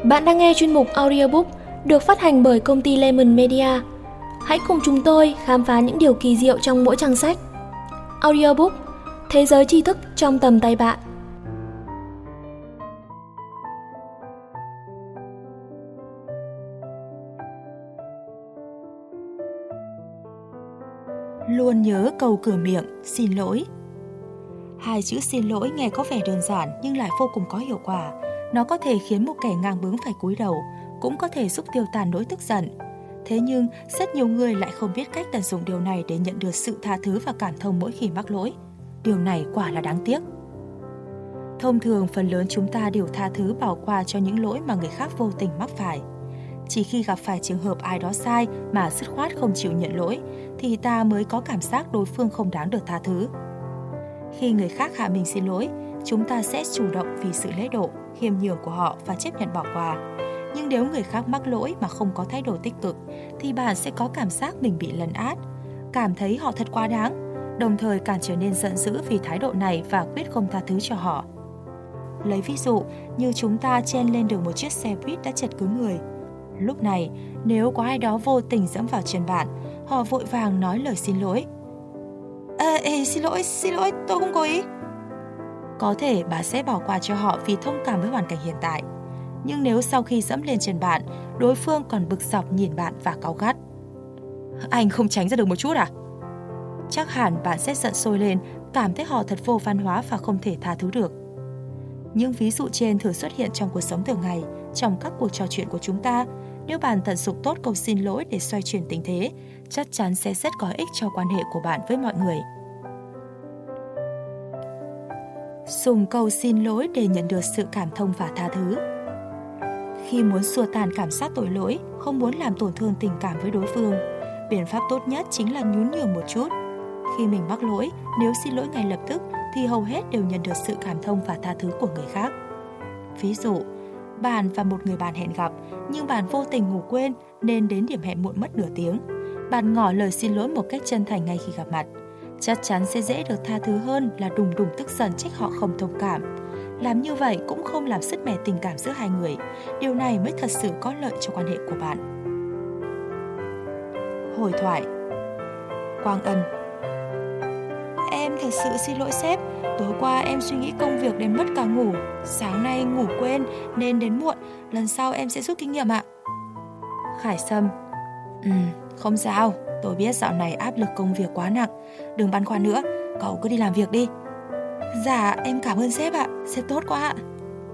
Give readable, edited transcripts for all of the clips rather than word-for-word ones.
Bạn đang nghe chuyên mục audiobook được phát hành bởi công ty Lemon Media. Hãy cùng chúng tôi khám phá những điều kỳ diệu trong mỗi trang sách. Audiobook, thế giới tri thức trong tầm tay bạn. Luôn nhớ câu cửa miệng, xin lỗi. Hai chữ xin lỗi nghe có vẻ đơn giản nhưng lại vô cùng có hiệu quả. Nó có thể khiến một kẻ ngang bướng phải cúi đầu, cũng có thể giúp tiêu tan nỗi tức giận. Thế nhưng, rất nhiều người lại không biết cách tận dụng điều này để nhận được sự tha thứ và cảm thông mỗi khi mắc lỗi. Điều này quả là đáng tiếc. Thông thường, phần lớn chúng ta đều tha thứ bỏ qua cho những lỗi mà người khác vô tình mắc phải. Chỉ khi gặp phải trường hợp ai đó sai mà dứt khoát không chịu nhận lỗi, thì ta mới có cảm giác đối phương không đáng được tha thứ. Khi người khác hạ mình xin lỗi, chúng ta sẽ chủ động vì sự lễ độ, khiêm nhường của họ và chấp nhận bỏ qua. Nhưng nếu người khác mắc lỗi mà không có thái độ tích cực, thì bạn sẽ có cảm giác mình bị lấn át, cảm thấy họ thật quá đáng, đồng thời càng trở nên giận dữ vì thái độ này và quyết không tha thứ cho họ. Lấy ví dụ như chúng ta chen lên được một chiếc xe buýt đã chật cứng người. Lúc này, nếu có ai đó vô tình dẫm vào chân bạn, họ vội vàng nói lời xin lỗi. Xin lỗi, tôi không cố ý. Có thể bạn sẽ bỏ qua cho họ vì thông cảm với hoàn cảnh hiện tại. Nhưng nếu sau khi dẫm lên chân bạn, đối phương còn bực dọc nhìn bạn và cáu gắt: anh không tránh ra được một chút à? Chắc hẳn bạn sẽ giận sôi lên, cảm thấy họ thật vô văn hóa và không thể tha thứ được. Những ví dụ trên thường xuất hiện trong cuộc sống thường ngày, trong các cuộc trò chuyện của chúng ta. Nếu bạn tận dụng tốt câu xin lỗi để xoay chuyển tình thế, chắc chắn sẽ rất có ích cho quan hệ của bạn với mọi người. Dùng câu xin lỗi để nhận được sự cảm thông và tha thứ. Khi muốn xua tan cảm giác tội lỗi, không muốn làm tổn thương tình cảm với đối phương, biện pháp tốt nhất chính là nhún nhường một chút. Khi mình mắc lỗi, nếu xin lỗi ngay lập tức thì hầu hết đều nhận được sự cảm thông và tha thứ của người khác. Ví dụ, bạn và một người bạn hẹn gặp, nhưng bạn vô tình ngủ quên nên đến điểm hẹn muộn mất nửa tiếng. Bạn ngỏ lời xin lỗi một cách chân thành ngay khi gặp mặt. Chắc chắn sẽ dễ được tha thứ hơn là đùng tức giận trách họ không thông cảm. Làm như vậy cũng không làm sứt mẻ tình cảm giữa hai người. Điều này mới thật sự có lợi cho quan hệ của bạn. Hồi thoại. Quang Ân: em thật sự xin lỗi sếp. Tối qua em suy nghĩ công việc đến mất cả ngủ. Sáng nay ngủ quên nên đến muộn. Lần sau em sẽ rút kinh nghiệm ạ. Khải Sâm: không sao. Tôi biết dạo này áp lực công việc quá nặng. Đừng băn khoăn nữa, cậu cứ đi làm việc đi. Dạ, em cảm ơn sếp ạ. Sếp tốt quá ạ.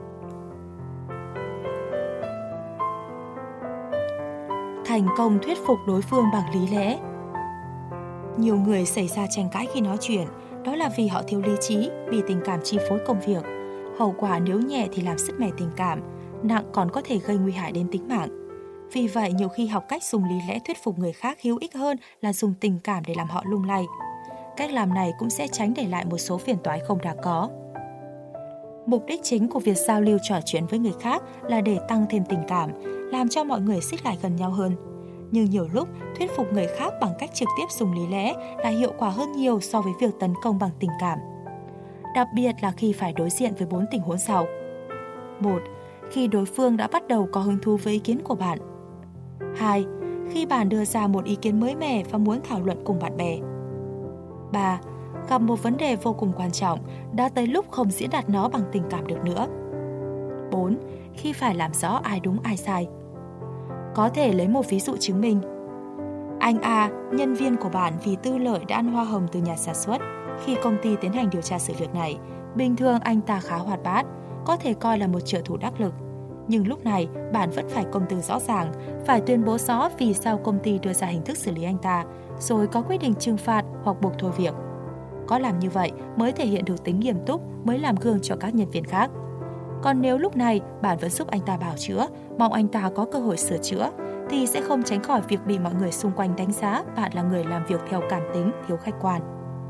Thành công thuyết phục đối phương bằng lý lẽ. Nhiều người xảy ra tranh cãi khi nói chuyện. Đó là vì họ thiếu lý trí, bị tình cảm chi phối công việc. Hậu quả nếu nhẹ thì làm sứt mẻ tình cảm, nặng còn có thể gây nguy hại đến tính mạng. Vì vậy, nhiều khi học cách dùng lý lẽ thuyết phục người khác hữu ích hơn là dùng tình cảm để làm họ lung lay. Cách làm này cũng sẽ tránh để lại một số phiền toái không đáng có. Mục đích chính của việc giao lưu trò chuyện với người khác là để tăng thêm tình cảm, làm cho mọi người xích lại gần nhau hơn. Nhưng nhiều lúc, thuyết phục người khác bằng cách trực tiếp dùng lý lẽ là hiệu quả hơn nhiều so với việc tấn công bằng tình cảm. Đặc biệt là khi phải đối diện với 4 tình huống sau. 1. Khi đối phương đã bắt đầu có hứng thú với ý kiến của bạn. 2. Khi bạn đưa ra một ý kiến mới mẻ và muốn thảo luận cùng bạn bè. 3. Gặp một vấn đề vô cùng quan trọng, đã tới lúc không diễn đạt nó bằng tình cảm được nữa. 4. Khi phải làm rõ ai đúng ai sai. Có thể lấy một ví dụ chứng minh. Anh A, nhân viên của bạn vì tư lợi đã ăn hoa hồng từ nhà sản xuất. Khi công ty tiến hành điều tra sự việc này, bình thường anh ta khá hoạt bát, có thể coi là một trợ thủ đắc lực. Nhưng lúc này, bạn vẫn phải công tư rõ ràng, phải tuyên bố rõ vì sao công ty đưa ra hình thức xử lý anh ta, rồi có quyết định trừng phạt hoặc buộc thôi việc. Có làm như vậy mới thể hiện được tính nghiêm túc, mới làm gương cho các nhân viên khác. Còn nếu lúc này bạn vẫn giúp anh ta bào chữa, mong anh ta có cơ hội sửa chữa, thì sẽ không tránh khỏi việc bị mọi người xung quanh đánh giá bạn là người làm việc theo cảm tính, thiếu khách quan.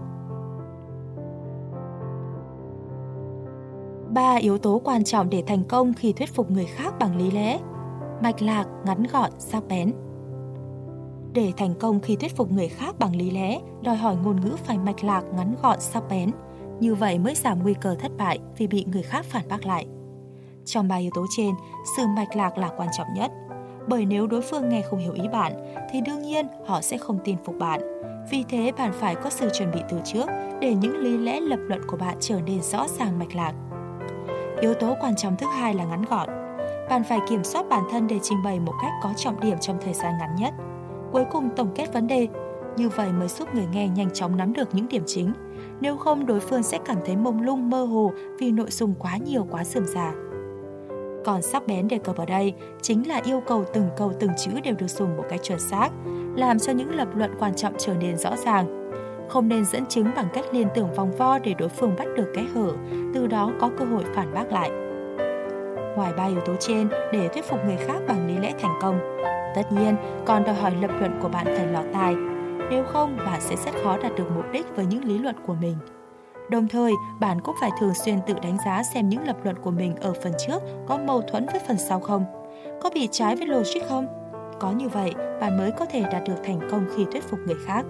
3 yếu tố quan trọng để thành công khi thuyết phục người khác bằng lý lẽ. Mạch lạc, ngắn gọn, sắc bén. Để thành công khi thuyết phục người khác bằng lý lẽ, đòi hỏi ngôn ngữ phải mạch lạc, ngắn gọn, sắc bén. Như vậy mới giảm nguy cơ thất bại vì bị người khác phản bác lại. Trong 3 yếu tố trên, sự mạch lạc là quan trọng nhất. Bởi nếu đối phương nghe không hiểu ý bạn, thì đương nhiên họ sẽ không tin phục bạn. Vì thế bạn phải có sự chuẩn bị từ trước để những lý lẽ lập luận của bạn trở nên rõ ràng mạch lạc. Yếu tố quan trọng thứ hai là ngắn gọn. Bạn phải kiểm soát bản thân để trình bày một cách có trọng điểm trong thời gian ngắn nhất. Cuối cùng tổng kết vấn đề. Như vậy mới giúp người nghe nhanh chóng nắm được những điểm chính. Nếu không, đối phương sẽ cảm thấy mông lung mơ hồ vì nội dung quá nhiều quá rườm rà. Còn sắc bén đề cập ở đây chính là yêu cầu từng câu từng chữ đều được dùng một cách chuẩn xác, làm cho những lập luận quan trọng trở nên rõ ràng. Không nên dẫn chứng bằng cách liên tưởng vòng vo để đối phương bắt được kẽ hở, từ đó có cơ hội phản bác lại. Ngoài 3 yếu tố trên để thuyết phục người khác bằng lý lẽ thành công, tất nhiên còn đòi hỏi lập luận của bạn phải lọt tai. Nếu không, bạn sẽ rất khó đạt được mục đích với những lý luận của mình. Đồng thời, bạn cũng phải thường xuyên tự đánh giá xem những lập luận của mình ở phần trước có mâu thuẫn với phần sau không, có bị trái với logic không. Có như vậy, bạn mới có thể đạt được thành công khi thuyết phục người khác.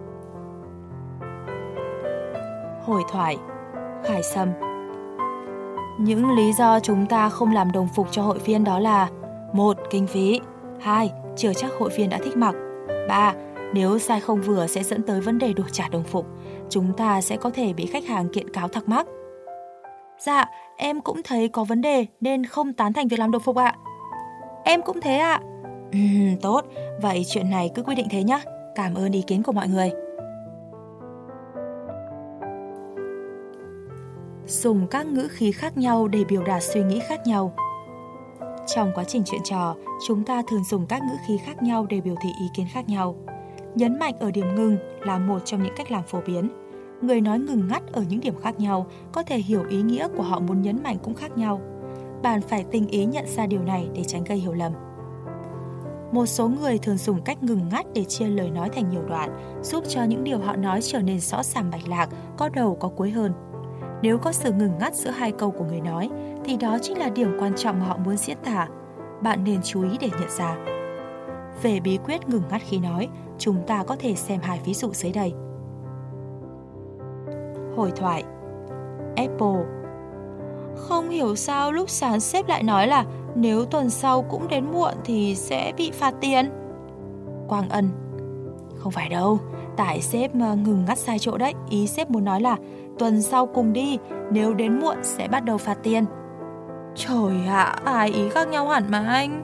Hội thoại. Khải Sâm. Những lý do chúng ta không làm đồng phục cho hội viên đó là: 1. Kinh phí. 2. Chưa chắc hội viên đã thích mặc. 3. Nếu sai không vừa sẽ dẫn tới vấn đề đổi trả đồng phục. Chúng ta sẽ có thể bị khách hàng kiện cáo thắc mắc. Dạ, em cũng thấy có vấn đề nên không tán thành việc làm đồng phục ạ. Em cũng thế ạ. Tốt, vậy chuyện này cứ quy định thế nhé. Cảm ơn ý kiến của mọi người. Dùng các ngữ khí khác nhau để biểu đạt suy nghĩ khác nhau. Trong quá trình chuyện trò, chúng ta thường dùng các ngữ khí khác nhau để biểu thị ý kiến khác nhau. Nhấn mạnh ở điểm ngừng là một trong những cách làm phổ biến. Người nói ngừng ngắt ở những điểm khác nhau, có thể hiểu ý nghĩa của họ muốn nhấn mạnh cũng khác nhau. Bạn phải tinh ý nhận ra điều này để tránh gây hiểu lầm. Một số người thường dùng cách ngừng ngắt để chia lời nói thành nhiều đoạn, giúp cho những điều họ nói trở nên rõ ràng mạch lạc, có đầu có cuối hơn. Nếu có sự ngừng ngắt giữa hai câu của người nói, thì đó chính là điểm quan trọng mà họ muốn diễn tả. Bạn nên chú ý để nhận ra. Về bí quyết ngừng ngắt khi nói, chúng ta có thể xem 2 ví dụ dưới đây. Hội thoại. Apple. Không hiểu sao lúc sáng sếp lại nói là nếu tuần sau cũng đến muộn thì sẽ bị phạt tiền. Quang Ân. Không phải đâu, tại sếp ngừng ngắt sai chỗ đấy. Ý sếp muốn nói là tuần sau cùng đi, nếu đến muộn sẽ bắt đầu phạt tiền. Trời ạ, ai ý khác nhau hẳn mà anh.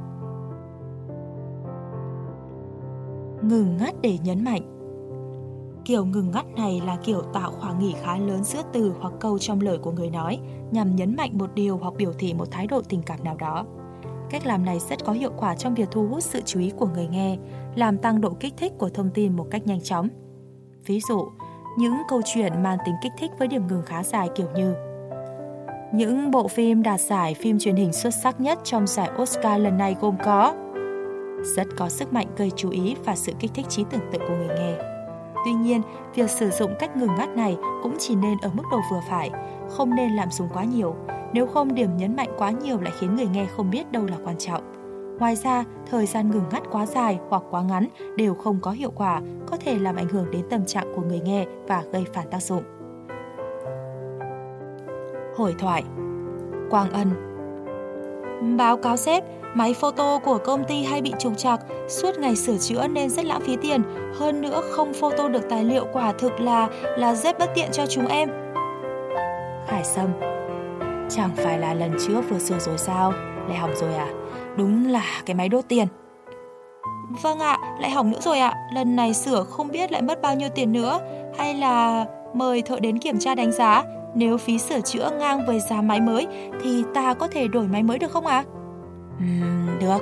Ngừng ngắt để nhấn mạnh. Kiểu ngừng ngắt này là kiểu tạo khoảng nghỉ khá lớn giữa từ hoặc câu trong lời của người nói, nhằm nhấn mạnh một điều hoặc biểu thị một thái độ tình cảm nào đó. Cách làm này rất có hiệu quả trong việc thu hút sự chú ý của người nghe, làm tăng độ kích thích của thông tin một cách nhanh chóng. Ví dụ, những câu chuyện mang tính kích thích với điểm ngừng khá dài kiểu như: những bộ phim đạt giải phim truyền hình xuất sắc nhất trong giải Oscar lần này gồm có. Rất có sức mạnh gây chú ý và sự kích thích trí tưởng tượng của người nghe. Tuy nhiên, việc sử dụng cách ngừng ngắt này cũng chỉ nên ở mức độ vừa phải, không nên lạm dụng quá nhiều. Nếu không, điểm nhấn mạnh quá nhiều lại khiến người nghe không biết đâu là quan trọng. Ngoài ra, thời gian ngừng ngắt quá dài hoặc quá ngắn đều không có hiệu quả, có thể làm ảnh hưởng đến tâm trạng của người nghe và gây phản tác dụng. Hội thoại. Quang Ân. Báo cáo sếp, máy photo của công ty hay bị trục trặc, suốt ngày sửa chữa nên rất lãng phí tiền. Hơn nữa không photo được tài liệu, quả thực là rất bất tiện cho chúng em. Khải Sâm. Chẳng phải là lần trước vừa sửa rồi sao? Lại hỏng rồi à? Đúng là cái máy đốt tiền. Vâng ạ, lại hỏng nữa rồi ạ. Lần này sửa không biết lại mất bao nhiêu tiền nữa. Hay là mời thợ đến kiểm tra đánh giá. Nếu phí sửa chữa ngang với giá máy mới thì ta có thể đổi máy mới được không ạ? Được.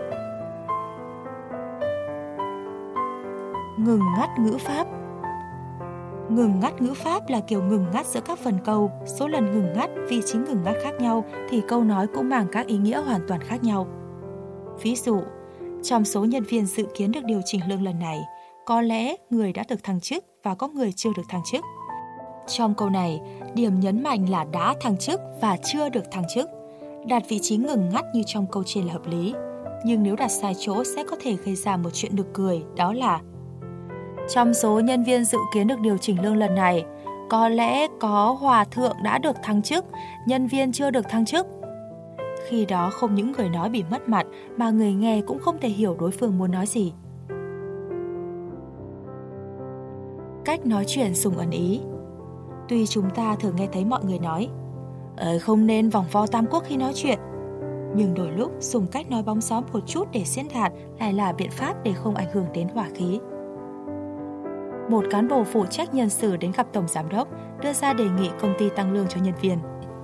Ngừng ngắt ngữ pháp. Ngừng ngắt ngữ pháp là kiểu ngừng ngắt giữa các phần câu. Số lần ngừng ngắt, vị trí ngừng ngắt khác nhau thì câu nói cũng mang các ý nghĩa hoàn toàn khác nhau. Ví dụ, trong số nhân viên dự kiến được điều chỉnh lương lần này, có lẽ người đã được thăng chức và có người chưa được thăng chức. Trong câu này, điểm nhấn mạnh là đã thăng chức và chưa được thăng chức. Đặt vị trí ngừng ngắt như trong câu trên là hợp lý. Nhưng nếu đặt sai chỗ sẽ có thể gây ra một chuyện nực cười, đó là: trong số nhân viên dự kiến được điều chỉnh lương lần này, có lẽ có hòa thượng đã được thăng chức, nhân viên chưa được thăng chức. Khi đó không những người nói bị mất mặt mà người nghe cũng không thể hiểu đối phương muốn nói gì. Cách nói chuyện dùng ẩn ý. Tuy chúng ta thường nghe thấy mọi người nói không nên vòng vo tam quốc khi nói chuyện, nhưng đôi lúc dùng cách nói bóng gió một chút để diễn đạt lại là biện pháp để không ảnh hưởng đến hòa khí. Một cán bộ phụ trách nhân sự đến gặp tổng giám đốc, đưa ra đề nghị công ty tăng lương cho nhân viên.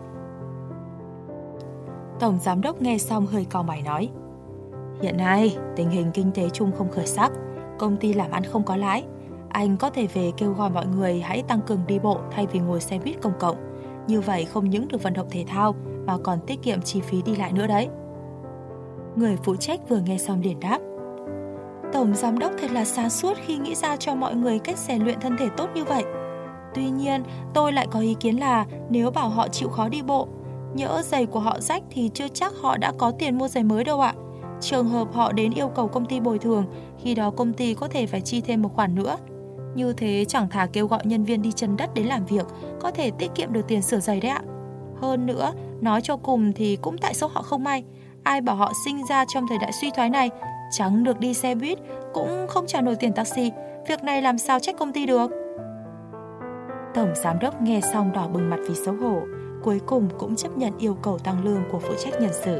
Tổng giám đốc nghe xong hơi cau mày nói: hiện nay tình hình kinh tế chung không khởi sắc, công ty làm ăn không có lãi. Anh có thể về kêu gọi mọi người hãy tăng cường đi bộ thay vì ngồi xe buýt công cộng. Như vậy không những được vận động thể thao mà còn tiết kiệm chi phí đi lại nữa đấy. Người phụ trách vừa nghe xong liền đáp: tổng giám đốc thật là sáng suốt khi nghĩ ra cho mọi người cách rèn luyện thân thể tốt như vậy. Tuy nhiên, tôi lại có ý kiến là nếu bảo họ chịu khó đi bộ, nhỡ giày của họ rách thì chưa chắc họ đã có tiền mua giày mới đâu ạ. Trường hợp họ đến yêu cầu công ty bồi thường, khi đó công ty có thể phải chi thêm một khoản nữa. Như thế chẳng thà kêu gọi nhân viên đi chân đất đến làm việc, có thể tiết kiệm được tiền sửa giày đấy ạ. Hơn nữa, nói cho cùng thì cũng tại số họ không may. Ai bảo họ sinh ra trong thời đại suy thoái này, chẳng được đi xe buýt, cũng không trả nổi tiền taxi. Việc này làm sao trách công ty được. Tổng giám đốc nghe xong đỏ bừng mặt vì xấu hổ, cuối cùng cũng chấp nhận yêu cầu tăng lương của phụ trách nhân sự.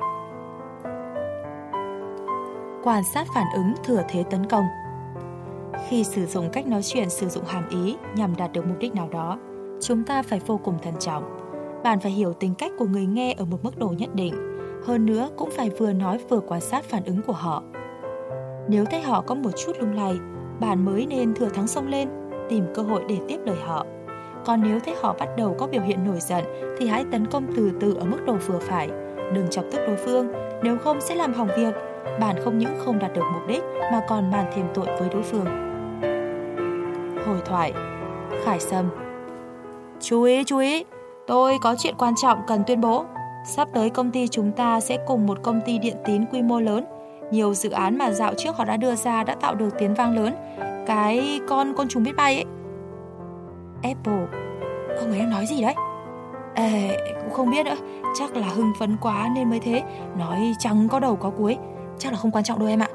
Quan sát phản ứng thừa thế tấn công. Khi sử dụng cách nói chuyện sử dụng hàm ý nhằm đạt được mục đích nào đó, chúng ta phải vô cùng thận trọng. Bạn phải hiểu tính cách của người nghe ở một mức độ nhất định. Hơn nữa cũng phải vừa nói vừa quan sát phản ứng của họ. Nếu thấy họ có một chút lung lay, bạn mới nên thừa thắng xông lên, tìm cơ hội để tiếp lời họ. Còn nếu thấy họ bắt đầu có biểu hiện nổi giận thì hãy tấn công từ từ ở mức độ vừa phải. Đừng chọc tức đối phương, nếu không sẽ làm hỏng việc. Bạn không những không đạt được mục đích mà còn mang thêm tội với đối phương. Hồi thoại. Khải Sâm: chú ý, tôi có chuyện quan trọng cần tuyên bố. Sắp tới công ty chúng ta sẽ cùng một công ty điện tín quy mô lớn. Nhiều dự án mà dạo trước họ đã đưa ra đã tạo được tiếng vang lớn. Cái con côn trùng biết bay ấy. Apple: ông ấy đang nói gì đấy? Cũng không biết nữa. Chắc là hưng phấn quá nên mới thế. Nói chẳng có đầu có cuối. Chắc là không quan trọng đâu em ạ.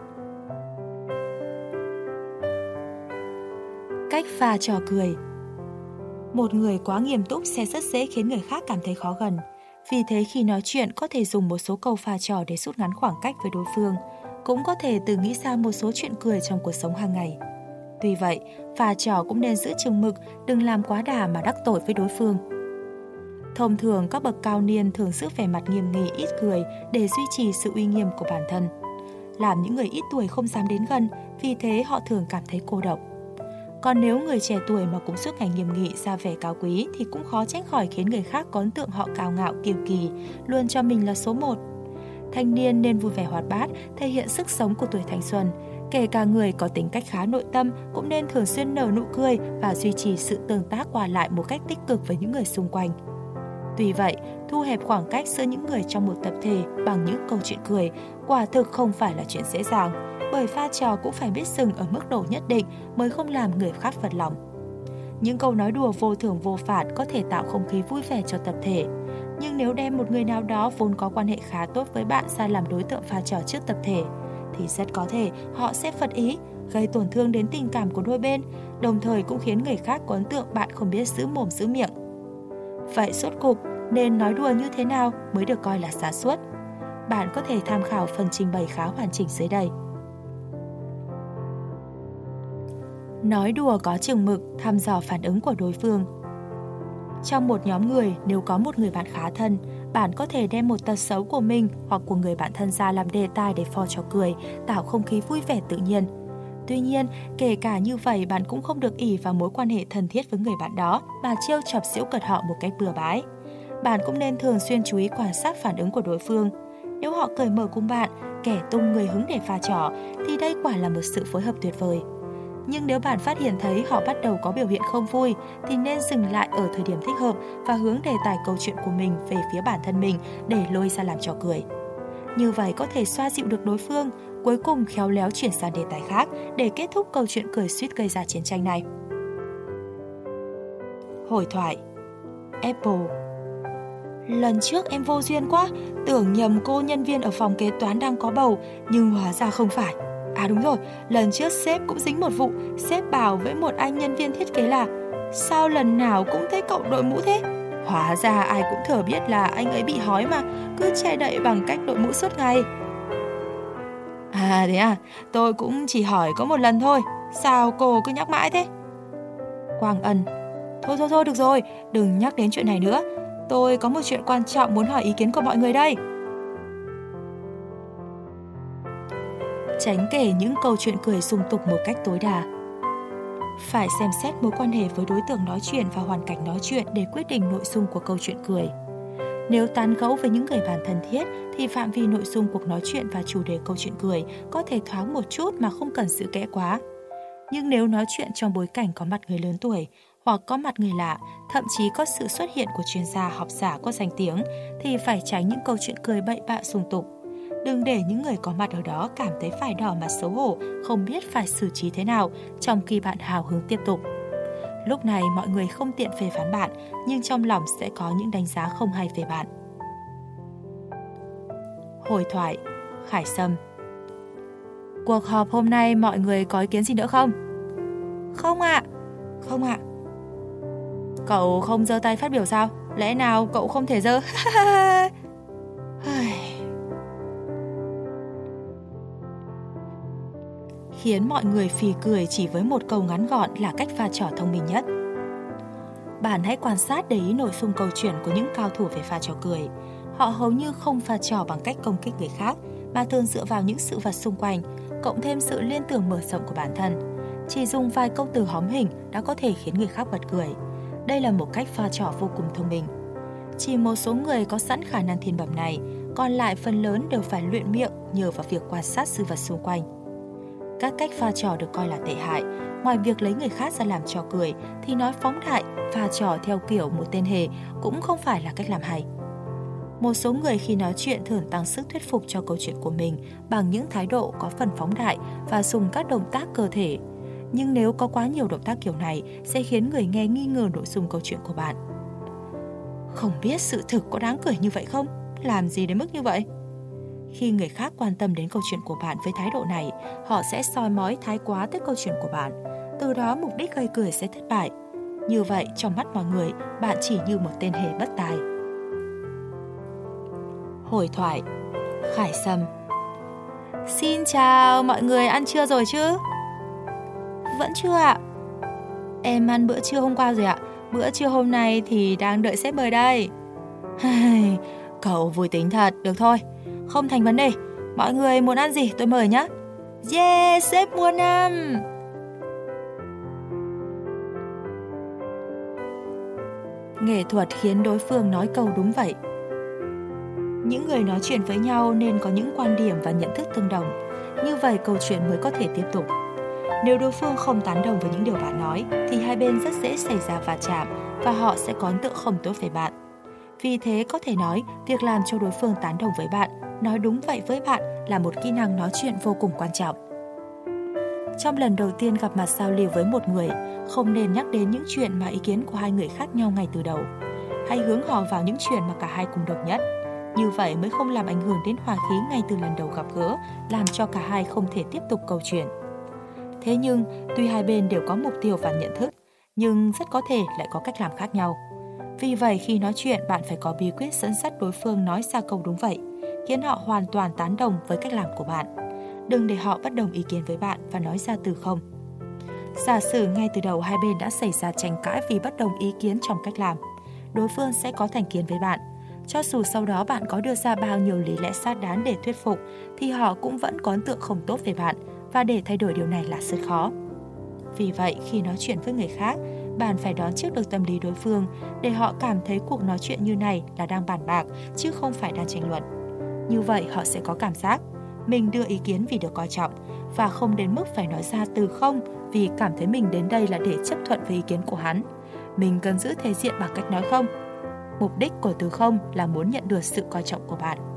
Cách pha trò cười. Một người quá nghiêm túc sẽ rất dễ khiến người khác cảm thấy khó gần. Vì thế khi nói chuyện có thể dùng một số câu pha trò để rút ngắn khoảng cách với đối phương. Cũng có thể tự nghĩ ra một số chuyện cười trong cuộc sống hàng ngày. Tuy vậy, pha trò cũng nên giữ chừng mực, đừng làm quá đà mà đắc tội với đối phương. Thông thường các bậc cao niên thường giữ vẻ mặt nghiêm nghị ít cười để duy trì sự uy nghiêm của bản thân. Làm những người ít tuổi không dám đến gần, vì thế họ thường cảm thấy cô độc. Còn nếu người trẻ tuổi mà cũng suốt ngày nghiêm nghị ra vẻ cao quý thì cũng khó tránh khỏi khiến người khác có ấn tượng họ cao ngạo kiêu kỳ, luôn cho mình là số một. Thanh niên nên vui vẻ hoạt bát, thể hiện sức sống của tuổi thanh xuân. Kể cả người có tính cách khá nội tâm cũng nên thường xuyên nở nụ cười và duy trì sự tương tác qua lại một cách tích cực với những người xung quanh. Tuy vậy, thu hẹp khoảng cách giữa những người trong một tập thể bằng những câu chuyện cười quả thực không phải là chuyện dễ dàng, bởi pha trò cũng phải biết dừng ở mức độ nhất định mới không làm người khác phật lòng. Những câu nói đùa vô thưởng vô phạt có thể tạo không khí vui vẻ cho tập thể, nhưng nếu đem một người nào đó vốn có quan hệ khá tốt với bạn ra làm đối tượng pha trò trước tập thể, thì rất có thể họ sẽ phật ý, gây tổn thương đến tình cảm của đôi bên, đồng thời cũng khiến người khác có ấn tượng bạn không biết giữ mồm giữ miệng. Vậy rốt cục nên nói đùa như thế nào mới được coi là sáng suốt? Bạn có thể tham khảo phần trình bày khá hoàn chỉnh dưới đây. Nói đùa có chừng mực, thăm dò phản ứng của đối phương. Trong một nhóm người, nếu có một người bạn khá thân, bạn có thể đem một tật xấu của mình hoặc của người bạn thân ra làm đề tài để phò trò cười, tạo không khí vui vẻ tự nhiên. Tuy nhiên, kể cả như vậy bạn cũng không được ỷ vào mối quan hệ thân thiết với người bạn đó mà trêu chọc giễu cợt họ một cách bừa bãi. Bạn cũng nên thường xuyên chú ý quan sát phản ứng của đối phương. Nếu họ cởi mở cùng bạn, kẻ tung người hứng để pha trò, thì đây quả là một sự phối hợp tuyệt vời. Nhưng nếu bạn phát hiện thấy họ bắt đầu có biểu hiện không vui, thì nên dừng lại ở thời điểm thích hợp và hướng đề tài câu chuyện của mình về phía bản thân mình để lôi ra làm trò cười. Như vậy có thể xoa dịu được đối phương, cuối cùng khéo léo chuyển sang đề tài khác để kết thúc câu chuyện cười suýt gây ra chiến tranh này. Hồi thoại. Apple: lần trước em vô duyên quá, Tưởng nhầm cô nhân viên ở phòng kế toán đang có bầu, nhưng hóa ra không phải. À đúng rồi, lần trước sếp cũng dính một vụ. Sếp bảo với một anh nhân viên thiết kế là: sao lần nào cũng thấy cậu đội mũ thế? Hóa ra ai cũng thừa biết là anh ấy bị hói mà, cứ che đậy bằng cách đội mũ suốt ngày. À thế à, tôi cũng chỉ hỏi có một lần thôi. Sao cô cứ nhắc mãi thế? Quang Ân: Thôi được rồi, đừng nhắc đến chuyện này nữa. Tôi có một chuyện quan trọng muốn hỏi ý kiến của mọi người đây. Tránh kể những câu chuyện cười sung tục một cách tối đa. Phải xem xét mối quan hệ với đối tượng nói chuyện và hoàn cảnh nói chuyện để quyết định nội dung của câu chuyện cười. Nếu tán gẫu với những người bạn thân thiết thì phạm vi nội dung cuộc nói chuyện và chủ đề câu chuyện cười có thể thoáng một chút mà không cần sự kẽ quá. Nhưng nếu nói chuyện trong bối cảnh có mặt người lớn tuổi hoặc có mặt người lạ, thậm chí có sự xuất hiện của chuyên gia học giả có danh tiếng, thì phải tránh những câu chuyện cười bậy bạ sung tục. Đừng để những người có mặt ở đó cảm thấy phải đỏ mặt xấu hổ, không biết phải xử trí thế nào, trong khi bạn hào hứng tiếp tục. Lúc này mọi người không tiện phê phán bạn, nhưng trong lòng sẽ có những đánh giá không hay về bạn. Hồi thoại, Khải Sâm: Cuộc họp hôm nay mọi người có ý kiến gì nữa không? Không ạ. Cậu không giơ tay phát biểu sao? Lẽ nào cậu không thể giơ? Khiến mọi người phì cười chỉ với một câu ngắn gọn là cách pha trò thông minh nhất. Bạn hãy quan sát để ý nội dung câu chuyện của những cao thủ về pha trò cười. Họ hầu như không pha trò bằng cách công kích người khác, mà thường dựa vào những sự vật xung quanh, cộng thêm sự liên tưởng mở rộng của bản thân. Chỉ dùng vài câu từ hóm hình đã có thể khiến người khác bật cười. Đây là một cách pha trò vô cùng thông minh. Chỉ một số người có sẵn khả năng thiên bẩm này, còn lại phần lớn đều phải luyện miệng nhờ vào việc quan sát sự vật xung quanh. Các cách pha trò được coi là tệ hại. Ngoài việc lấy người khác ra làm trò cười, thì nói phóng đại, pha trò theo kiểu một tên hề cũng không phải là cách làm hay. Một số người khi nói chuyện thường tăng sức thuyết phục cho câu chuyện của mình bằng những thái độ có phần phóng đại và dùng các động tác cơ thể. Nhưng nếu có quá nhiều động tác kiểu này sẽ khiến người nghe nghi ngờ nội dung câu chuyện của bạn. Không biết sự thực có đáng cười như vậy không? Làm gì đến mức như vậy? Khi người khác quan tâm đến câu chuyện của bạn với thái độ này, họ sẽ soi mói thái quá tới câu chuyện của bạn. Từ đó mục đích gây cười sẽ thất bại. Như vậy, trong mắt mọi người, bạn chỉ như một tên hề bất tài. Hồi thoại, Khải Sâm: Xin chào, mọi người ăn trưa rồi chứ? Vẫn chưa ạ. Em ăn bữa trưa hôm qua rồi ạ. Bữa trưa hôm nay thì đang đợi sếp mời đây. Cậu vui tính thật, được thôi. Không thành vấn đề. Mọi người muốn ăn gì tôi mời nhé. Yeah, sếp muốn ăn. Nghệ thuật khiến đối phương nói câu đúng vậy. Những người nói chuyện với nhau nên có những quan điểm và nhận thức tương đồng. Như vậy câu chuyện mới có thể tiếp tục. Nếu đối phương không tán đồng với những điều bạn nói, thì hai bên rất dễ xảy ra va chạm và họ sẽ có ấn tượng không tốt về bạn. Vì thế có thể nói, việc làm cho đối phương tán đồng với bạn, nói đúng vậy với bạn là một kỹ năng nói chuyện vô cùng quan trọng. Trong lần đầu tiên gặp mặt giao lưu với một người, không nên nhắc đến những chuyện mà ý kiến của hai người khác nhau ngay từ đầu. Hãy hướng họ vào những chuyện mà cả hai cùng đồng nhất. Như vậy mới không làm ảnh hưởng đến hòa khí ngay từ lần đầu gặp gỡ, làm cho cả hai không thể tiếp tục câu chuyện. Thế nhưng, tuy hai bên đều có mục tiêu và nhận thức, nhưng rất có thể lại có cách làm khác nhau. Vì vậy, khi nói chuyện, bạn phải có bí quyết dẫn dắt đối phương nói ra câu đúng vậy, khiến họ hoàn toàn tán đồng với cách làm của bạn. Đừng để họ bất đồng ý kiến với bạn và nói ra từ không. Giả sử ngay từ đầu hai bên đã xảy ra tranh cãi vì bất đồng ý kiến trong cách làm, đối phương sẽ có thành kiến với bạn. Cho dù sau đó bạn có đưa ra bao nhiêu lý lẽ xác đáng để thuyết phục, thì họ cũng vẫn có ấn tượng không tốt về bạn, và để thay đổi điều này là rất khó. Vì vậy, khi nói chuyện với người khác, bạn phải đoán trước được tâm lý đối phương để họ cảm thấy cuộc nói chuyện như này là đang bàn bạc chứ không phải đang tranh luận. Như vậy họ sẽ có cảm giác mình đưa ý kiến vì được coi trọng và không đến mức phải nói ra từ không vì cảm thấy mình đến đây là để chấp thuận với ý kiến của hắn. Mình cần giữ thể diện bằng cách nói không. Mục đích của từ không là muốn nhận được sự coi trọng của bạn.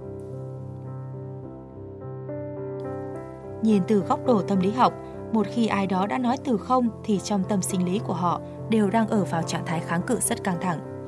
Nhìn từ góc độ tâm lý học, một khi ai đó đã nói từ không thì trong tâm sinh lý của họ đều đang ở vào trạng thái kháng cự rất căng thẳng.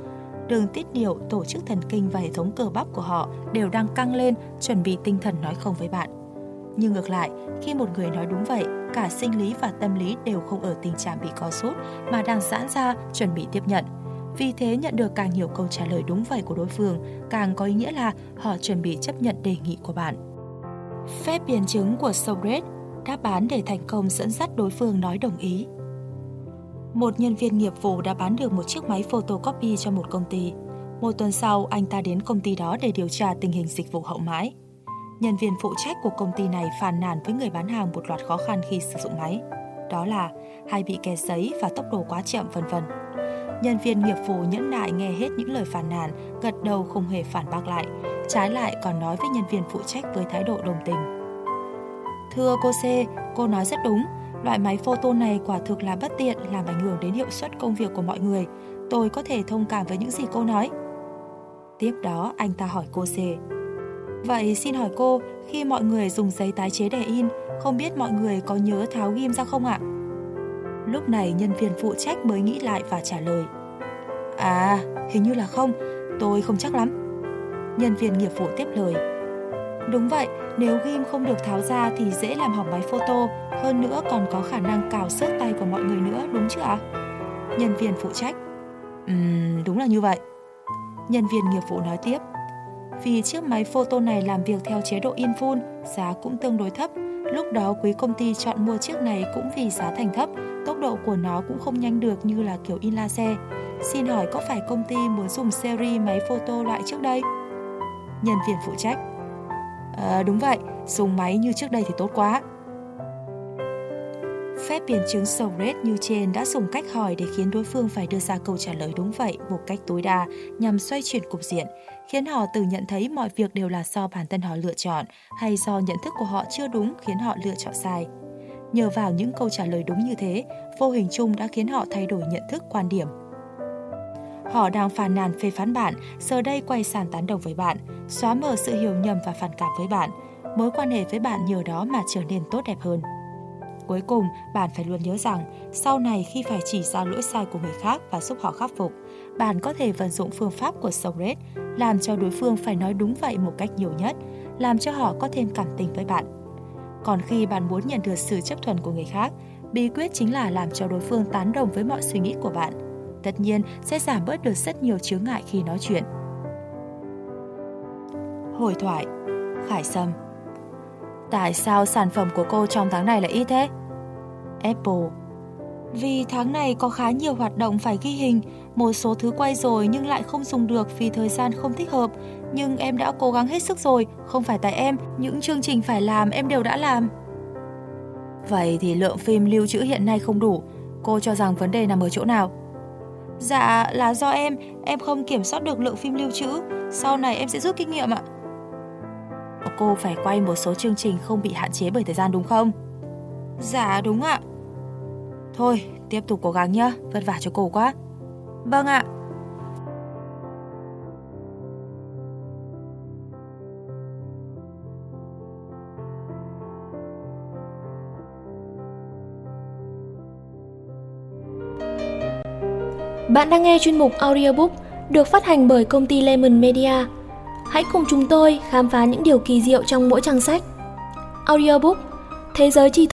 Đường tiết niệu, tổ chức thần kinh và hệ thống cơ bắp của họ đều đang căng lên, chuẩn bị tinh thần nói không với bạn. Nhưng ngược lại, khi một người nói đúng vậy, cả sinh lý và tâm lý đều không ở tình trạng bị co rút mà đang giãn ra, chuẩn bị tiếp nhận. Vì thế, nhận được càng nhiều câu trả lời đúng vậy của đối phương, càng có ý nghĩa là họ chuẩn bị chấp nhận đề nghị của bạn. Phép biến chứng của Socrates, đáp án để thành công dẫn dắt đối phương nói đồng ý. Một nhân viên nghiệp vụ đã bán được một chiếc máy photocopy cho một công ty. Một tuần sau, anh ta đến công ty đó để điều tra tình hình dịch vụ hậu mãi. Nhân viên phụ trách của công ty này phàn nàn với người bán hàng một loạt khó khăn khi sử dụng máy. Đó là hay bị kẹt giấy và tốc độ quá chậm vân vân. Nhân viên nghiệp vụ nhẫn nại nghe hết những lời phàn nàn, gật đầu không hề phản bác lại, trái lại còn nói với nhân viên phụ trách với thái độ đồng tình. Thưa cô C, cô nói rất đúng. Loại máy photo này quả thực là bất tiện, làm ảnh hưởng đến hiệu suất công việc của mọi người. Tôi có thể thông cảm với những gì cô nói. Tiếp đó, anh ta hỏi cô C. Vậy xin hỏi cô, khi mọi người dùng giấy tái chế để in, không biết mọi người có nhớ tháo ghim ra không ạ? Lúc này nhân viên phụ trách mới nghĩ lại và trả lời. À, hình như là không, tôi không chắc lắm. Nhân viên nghiệp vụ tiếp lời. Đúng vậy, nếu ghim không được tháo ra thì dễ làm hỏng máy photo, hơn nữa còn có khả năng cào xước tay của mọi người nữa, đúng chứ ạ? Nhân viên phụ trách. Đúng là như vậy. Nhân viên nghiệp vụ nói tiếp. Vì chiếc máy photo này làm việc theo chế độ in full, giá cũng tương đối thấp. Lúc đó quý công ty chọn mua chiếc này cũng vì giá thành thấp, tốc độ của nó cũng không nhanh được như là kiểu in laser. Xin hỏi có phải công ty muốn dùng series máy photo loại trước đây? Nhân viên phụ trách. Đúng vậy, dùng máy như trước đây thì tốt quá. Phép biến chứng Socrates như trên đã dùng cách hỏi để khiến đối phương phải đưa ra câu trả lời đúng vậy một cách tối đa nhằm xoay chuyển cục diện, khiến họ tự nhận thấy mọi việc đều là do bản thân họ lựa chọn hay do nhận thức của họ chưa đúng khiến họ lựa chọn sai. Nhờ vào những câu trả lời đúng như thế, vô hình chung đã khiến họ thay đổi nhận thức quan điểm. Họ đang phàn nàn phê phán bạn, giờ đây quay sang tán đồng với bạn, xóa mở sự hiểu nhầm và phản cảm với bạn. Mối quan hệ với bạn nhờ đó mà trở nên tốt đẹp hơn. Cuối cùng, bạn phải luôn nhớ rằng, sau này khi phải chỉ ra lỗi sai của người khác và giúp họ khắc phục, bạn có thể vận dụng phương pháp của Socrates, làm cho đối phương phải nói đúng vậy một cách nhiều nhất, làm cho họ có thêm cảm tình với bạn. Còn khi bạn muốn nhận được sự chấp thuận của người khác, bí quyết chính là làm cho đối phương tán đồng với mọi suy nghĩ của bạn. Tất nhiên, sẽ giảm bớt được rất nhiều chướng ngại khi nói chuyện. Hồi thoại. Khải Sâm. Tại sao sản phẩm của cô trong tháng này lại ít thế? Apple. Vì tháng này có khá nhiều hoạt động phải ghi hình, một số thứ quay rồi nhưng lại không dùng được vì thời gian không thích hợp. Nhưng em đã cố gắng hết sức rồi, không phải tại em, những chương trình phải làm em đều đã làm. Vậy thì lượng phim lưu trữ hiện nay không đủ, cô cho rằng vấn đề nằm ở chỗ nào? Dạ, là do em không kiểm soát được lượng phim lưu trữ, sau này em sẽ rút kinh nghiệm ạ. Cô phải quay một số chương trình không bị hạn chế bởi thời gian đúng không? Dạ đúng ạ. Thôi, tiếp tục cố gắng nhé, vất vả cho cô quá. Vâng ạ. Bạn đang nghe chuyên mục audiobook được phát hành bởi công ty Lemon Media. Hãy cùng chúng tôi khám phá những điều kỳ diệu trong mỗi trang sách. Audiobook, thế giới tri thức